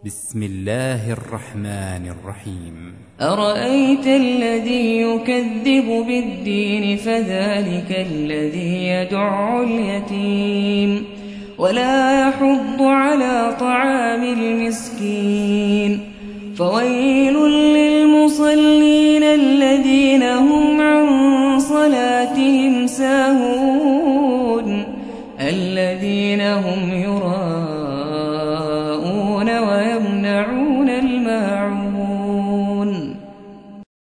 بسم الله الرحمن الرحيم. أرأيت الذي يكذب بالدين فذلك الذي يدع اليتيم ولا يحض على طعام المسكين فويل للمصلين الذين هم عن صلاتهم ساهون الذين هم يراءون